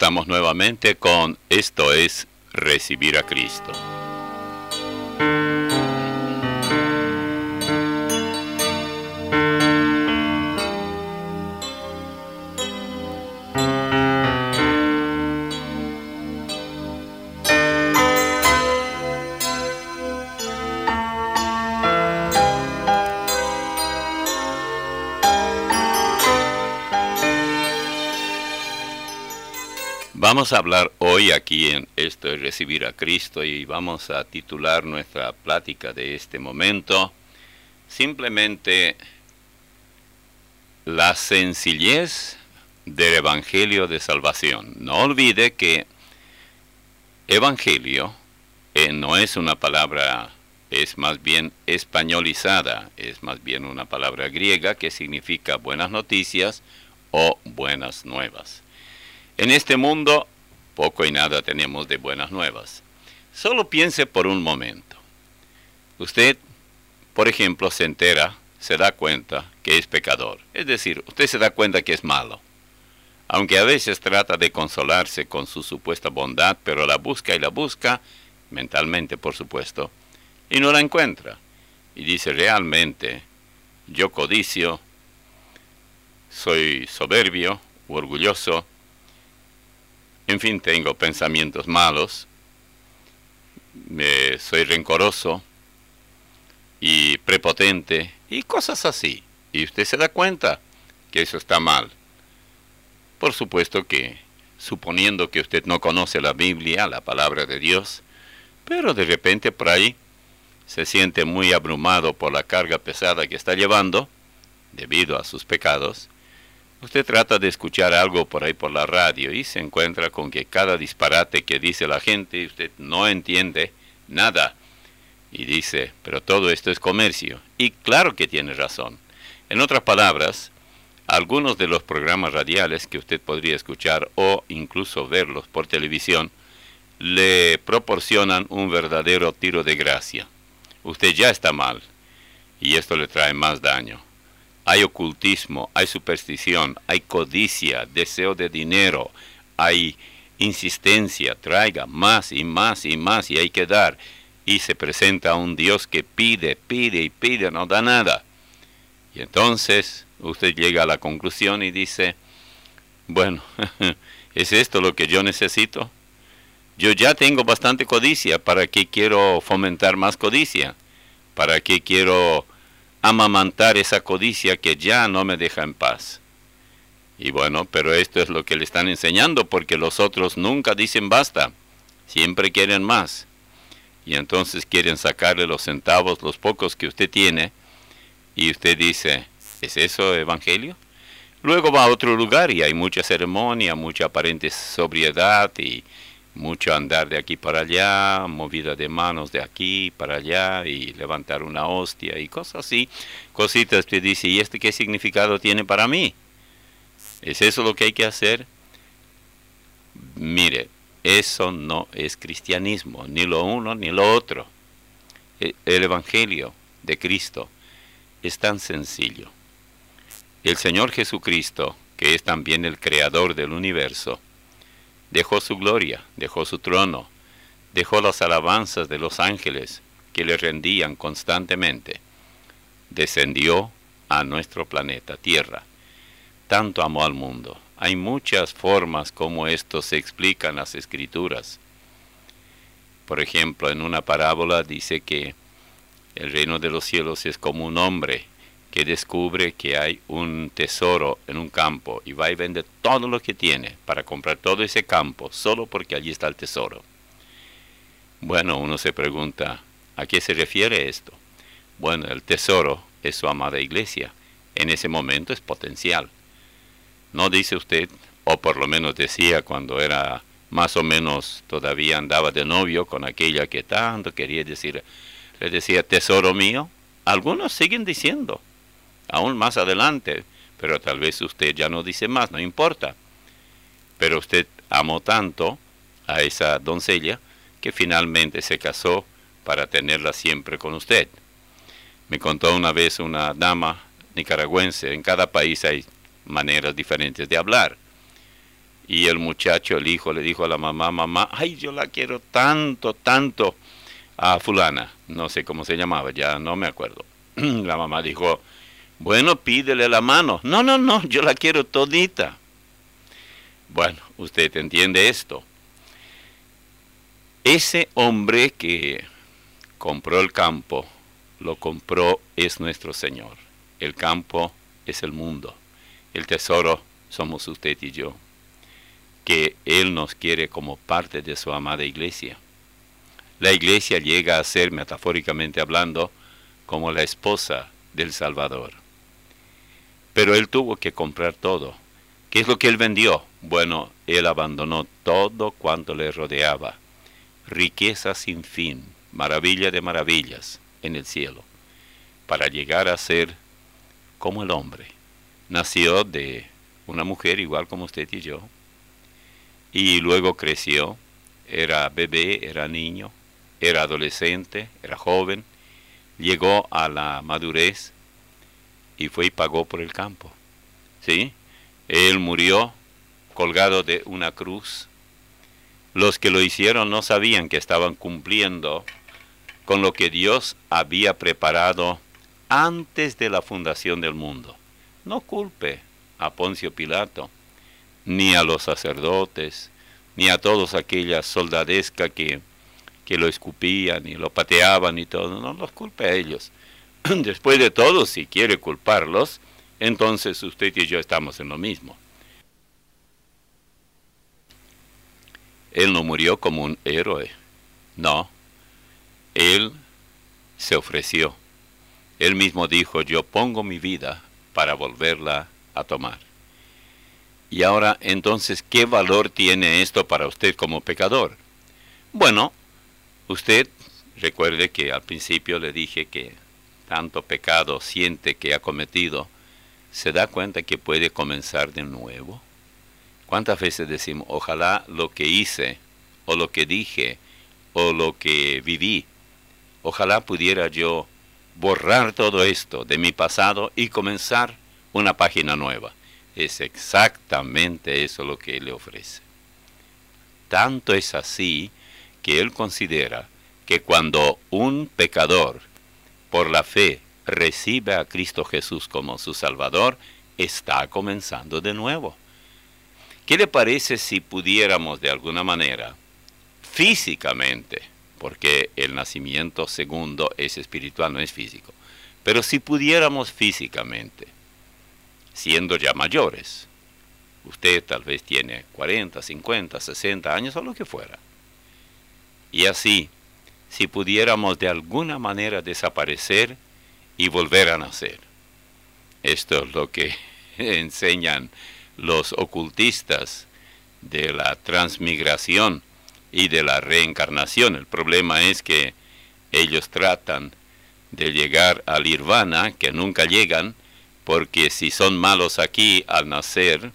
estamos nuevamente con Esto es Recibir a Cristo. Vamos a hablar hoy aquí en Esto es Recibir a Cristo y vamos a titular nuestra plática de este momento simplemente la sencillez del Evangelio de Salvación. No olvide que Evangelio no es una palabra, es más bien españolizada, es más bien una palabra griega que significa buenas noticias o buenas nuevas. En este mundo, poco y nada tenemos de buenas nuevas. Solo piense por un momento. Usted, por ejemplo, se da cuenta que es pecador. Es decir, usted se da cuenta que es malo. Aunque a veces trata de consolarse con su supuesta bondad, pero la busca, mentalmente por supuesto, y no la encuentra. Y dice, realmente, yo codicio, soy soberbio u orgulloso, en fin, tengo pensamientos malos, soy rencoroso y prepotente y cosas así. Y usted se da cuenta que eso está mal. Por supuesto que, suponiendo que usted no conoce la Biblia, la palabra de Dios, pero de repente por ahí se siente muy abrumado por la carga pesada que está llevando, debido a sus pecados. Usted trata de escuchar algo por ahí por la radio y se encuentra con que cada disparate que dice la gente, usted no entiende nada. Y dice, pero todo esto es comercio. Y claro que tiene razón. En otras palabras, algunos de los programas radiales que usted podría escuchar o incluso verlos por televisión, le proporcionan un verdadero tiro de gracia. Usted ya está mal y esto le trae más daño. Hay ocultismo, hay superstición, hay codicia, deseo de dinero, hay insistencia, traiga más y más y más y hay que dar. Y se presenta un Dios que pide, no da nada. Y entonces usted llega a la conclusión y dice, bueno, ¿es esto lo que yo necesito? Yo ya tengo bastante codicia, ¿para qué quiero fomentar más codicia? ¿Para qué quiero amamantar esa codicia que ya no me deja en paz? Y bueno, pero esto es lo que le están enseñando, porque los otros nunca dicen basta, siempre quieren más. Y entonces quieren sacarle los centavos, los pocos que usted tiene, y usted dice, ¿es eso evangelio? Luego va a otro lugar y hay mucha ceremonia, mucha aparente sobriedad y mucho andar de aquí para allá, movida de manos de aquí para allá y levantar una hostia y cosas así, cositas que dice, ¿y qué significado tiene para mí? ¿Es eso lo que hay que hacer? Mire, eso no es cristianismo, ni lo uno ni lo otro. El Evangelio de Cristo es tan sencillo. El Señor Jesucristo, que es también el creador del universo, dejó su gloria, dejó su trono, dejó las alabanzas de los ángeles que le rendían constantemente. Descendió a nuestro planeta Tierra. Tanto amó al mundo. Hay muchas formas como esto se explica en las Escrituras. Por ejemplo, en una parábola dice que el reino de los cielos es como un hombre que descubre que hay un tesoro en un campo y va y vende todo lo que tiene para comprar todo ese campo solo porque allí está el tesoro. Bueno, uno se pregunta, ¿a qué se refiere esto? Bueno, el tesoro es su amada iglesia. En ese momento es potencial. ¿No dice usted, o por lo menos decía cuando era más o menos todavía andaba de novio con aquella que tanto quería decir, le decía, tesoro mío? Algunos siguen diciendo, aún más adelante, pero tal vez usted ya no dice más, no importa. Pero usted amó tanto a esa doncella que finalmente se casó para tenerla siempre con usted. Me contó una vez una dama nicaragüense, en cada país hay maneras diferentes de hablar. Y el muchacho, el hijo, le dijo a la mamá, mamá, ay, yo la quiero tanto, tanto a fulana. No sé cómo se llamaba, ya no me acuerdo. La mamá dijo, bueno, pídele la mano. No, no, no, yo la quiero todita. Bueno, usted entiende esto. Ese hombre que compró el campo, lo compró es nuestro Señor. El campo es el mundo. El tesoro somos usted y yo. Que Él nos quiere como parte de su amada iglesia. La iglesia llega a ser, metafóricamente hablando, como la esposa del Salvador. Pero Él tuvo que comprar todo. ¿Qué es lo que Él vendió? Bueno, Él abandonó todo cuanto le rodeaba. Riqueza sin fin, maravilla de maravillas en el cielo, para llegar a ser como el hombre. Nació de una mujer igual como usted y yo, y luego creció, era bebé, era niño, era adolescente, era joven, llegó a la madurez y fue y pagó por el campo. ¿Sí? Él murió colgado de una cruz. Los que lo hicieron no sabían que estaban cumpliendo con lo que Dios había preparado antes de la fundación del mundo. No culpe a Poncio Pilato, ni a los sacerdotes, ni a todos aquellas soldadescas que lo escupían y lo pateaban y todo. No los culpe a ellos. Después de todo, si quiere culparlos, entonces usted y yo estamos en lo mismo. Él no murió como un héroe. No. Él se ofreció. Él mismo dijo, yo pongo mi vida para volverla a tomar. Y ahora, entonces, ¿qué valor tiene esto para usted como pecador? Bueno, usted recuerde que al principio le dije que tanto pecado siente que ha cometido, ¿se da cuenta que puede comenzar de nuevo? ¿Cuántas veces decimos, ojalá lo que hice, o lo que dije, o lo que viví, ojalá pudiera yo borrar todo esto de mi pasado y comenzar una página nueva? Es exactamente eso lo que Él le ofrece. Tanto es así que Él considera que cuando un pecador, por la fe, recibe a Cristo Jesús como su Salvador, está comenzando de nuevo. ¿Qué le parece si pudiéramos de alguna manera, físicamente, porque el nacimiento segundo es espiritual, no es físico, pero si pudiéramos físicamente, siendo ya mayores, usted tal vez tiene 40, 50, 60 años o lo que fuera, y así, si pudiéramos de alguna manera desaparecer y volver a nacer. Esto es lo que enseñan los ocultistas de la transmigración y de la reencarnación. El problema es que ellos tratan de llegar al nirvana, que nunca llegan, porque si son malos aquí al nacer,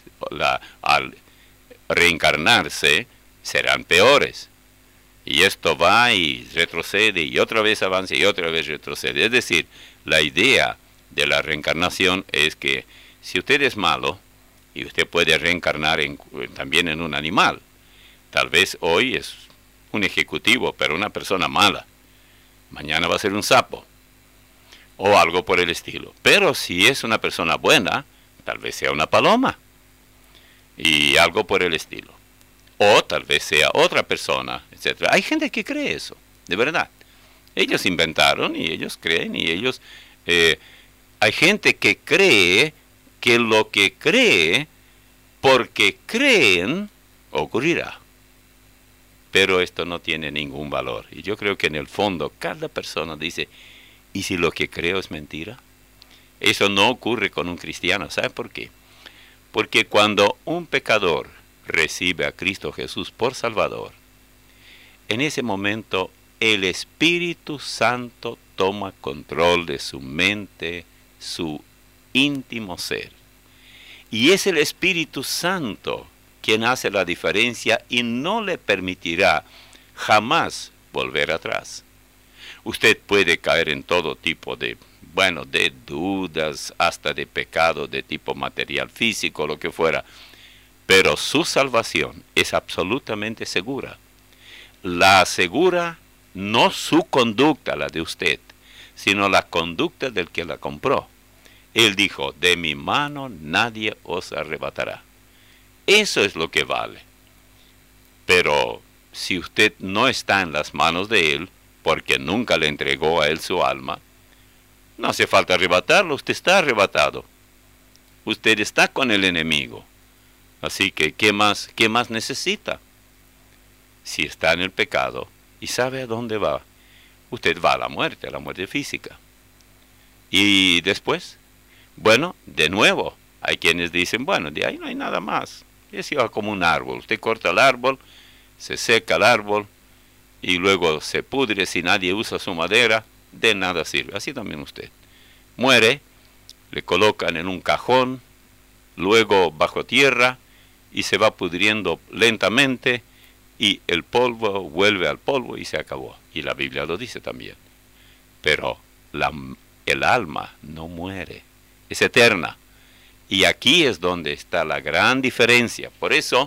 al reencarnarse, serán peores. Y esto va y retrocede y otra vez avanza y otra vez retrocede. Es decir, la idea de la reencarnación es que si usted es malo, y usted puede reencarnar también en un animal. Tal vez hoy es un ejecutivo, pero una persona mala. Mañana va a ser un sapo. O algo por el estilo. Pero si es una persona buena, tal vez sea una paloma. Y algo por el estilo. O tal vez sea otra persona, etc. Hay gente que cree eso, de verdad. Ellos inventaron y ellos creen y ellos... hay gente que cree que lo que cree, porque creen, ocurrirá. Pero esto no tiene ningún valor. Y yo creo que en el fondo cada persona dice, ¿y si lo que creo es mentira? Eso no ocurre con un cristiano. ¿Sabe por qué? Porque cuando un pecador recibe a Cristo Jesús por Salvador, en ese momento el Espíritu Santo toma control de su mente, su íntimo ser. Y es el Espíritu Santo quien hace la diferencia y no le permitirá jamás volver atrás. Usted puede caer en todo tipo de dudas, hasta de pecado de tipo material, físico, lo que fuera. pero su salvación es absolutamente segura. La asegura no su conducta, la de usted, sino la conducta del que la compró. Él dijo, de mi mano nadie os arrebatará. Eso es lo que vale. Pero si usted no está en las manos de Él, porque nunca le entregó a Él su alma, no hace falta arrebatarlo, usted está arrebatado. Usted está con el enemigo. Así que, ¿qué más necesita? Si está en el pecado y sabe a dónde va, usted va a la muerte física. Y después, bueno, de nuevo, hay quienes dicen, bueno, de ahí no hay nada más. Es igual como un árbol. Usted corta el árbol, se seca el árbol, y luego se pudre si nadie usa su madera, de nada sirve. Así también usted. Muere, le colocan en un cajón, luego bajo tierra, y se va pudriendo lentamente, y el polvo vuelve al polvo y se acabó. Y la Biblia lo dice también. Pero el alma no muere, es eterna. Y aquí es donde está la gran diferencia. Por eso,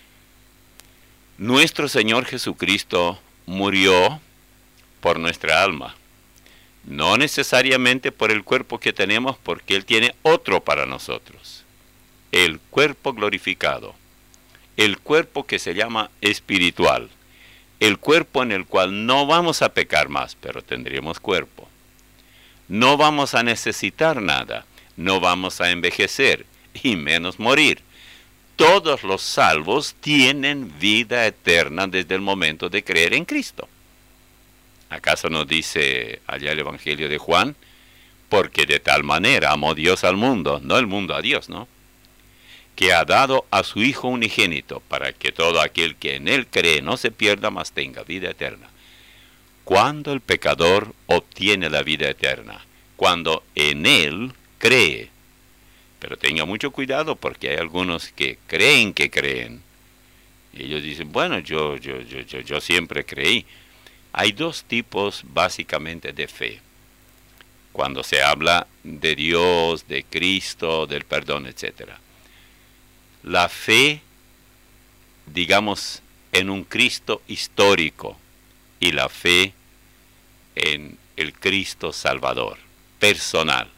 nuestro Señor Jesucristo murió por nuestra alma. No necesariamente por el cuerpo que tenemos, porque Él tiene otro para nosotros. El cuerpo glorificado. El cuerpo que se llama espiritual. El cuerpo en el cual no vamos a pecar más, pero tendremos cuerpo. No vamos a necesitar nada. No vamos a envejecer y menos morir. Todos los salvos tienen vida eterna desde el momento de creer en Cristo. ¿Acaso nos dice allá el Evangelio de Juan? Porque de tal manera amó Dios al mundo, no el mundo a Dios, ¿no? Que ha dado a su Hijo unigénito, para que todo aquel que en Él cree no se pierda, mas tenga vida eterna. ¿Cuándo el pecador obtiene la vida eterna? Cuando en Él cree. Pero tenga mucho cuidado, porque hay algunos que creen que creen. Y ellos dicen, bueno, yo siempre creí. Hay dos tipos básicamente de fe. Cuando se habla de Dios, de Cristo, del perdón, etc. La fe, digamos, en un Cristo histórico, y la fe en el Cristo Salvador, personal.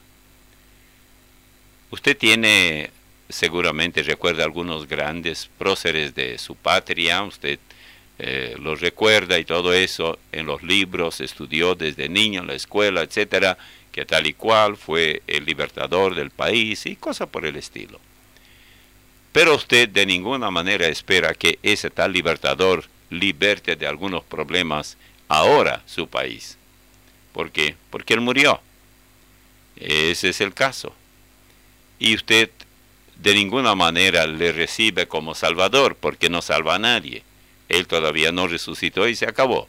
Usted tiene, seguramente recuerda algunos grandes próceres de su patria, usted los recuerda y todo eso en los libros, estudió desde niño en la escuela, etcétera, que tal y cual fue el libertador del país y cosas por el estilo. Pero usted de ninguna manera espera que ese tal libertador liberte de algunos problemas ahora su país. ¿Por qué? Porque él murió. Ese es el caso. Y usted de ninguna manera le recibe como salvador, porque no salva a nadie. Él todavía no resucitó y se acabó.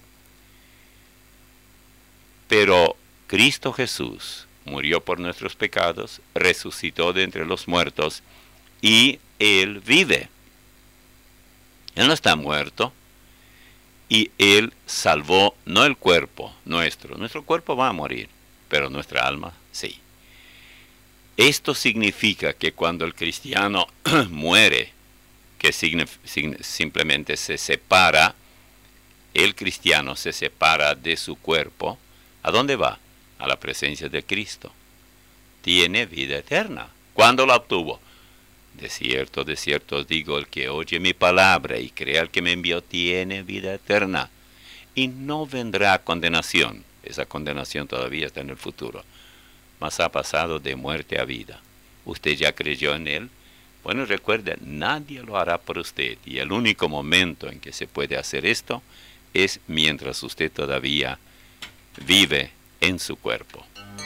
Pero Cristo Jesús murió por nuestros pecados, resucitó de entre los muertos, y Él vive. Él no está muerto, y Él salvó no el cuerpo nuestro. Nuestro cuerpo va a morir, pero nuestra alma sí. Esto significa que cuando el cristiano muere, que simplemente se separa, el cristiano se separa de su cuerpo, ¿a dónde va? A la presencia de Cristo. Tiene vida eterna. ¿Cuándo la obtuvo? De cierto os digo, el que oye mi palabra y crea al que me envió, tiene vida eterna. Y no vendrá condenación. Esa condenación todavía está en el futuro. Mas ha pasado de muerte a vida. ¿Usted ya creyó en Él? Bueno, recuerde, nadie lo hará por usted. Y el único momento en que se puede hacer esto es mientras usted todavía vive en su cuerpo.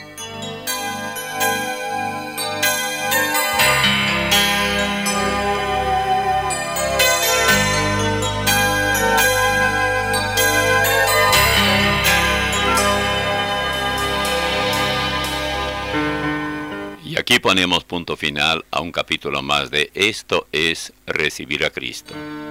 Y aquí ponemos punto final a un capítulo más de Esto es Recibir a Cristo.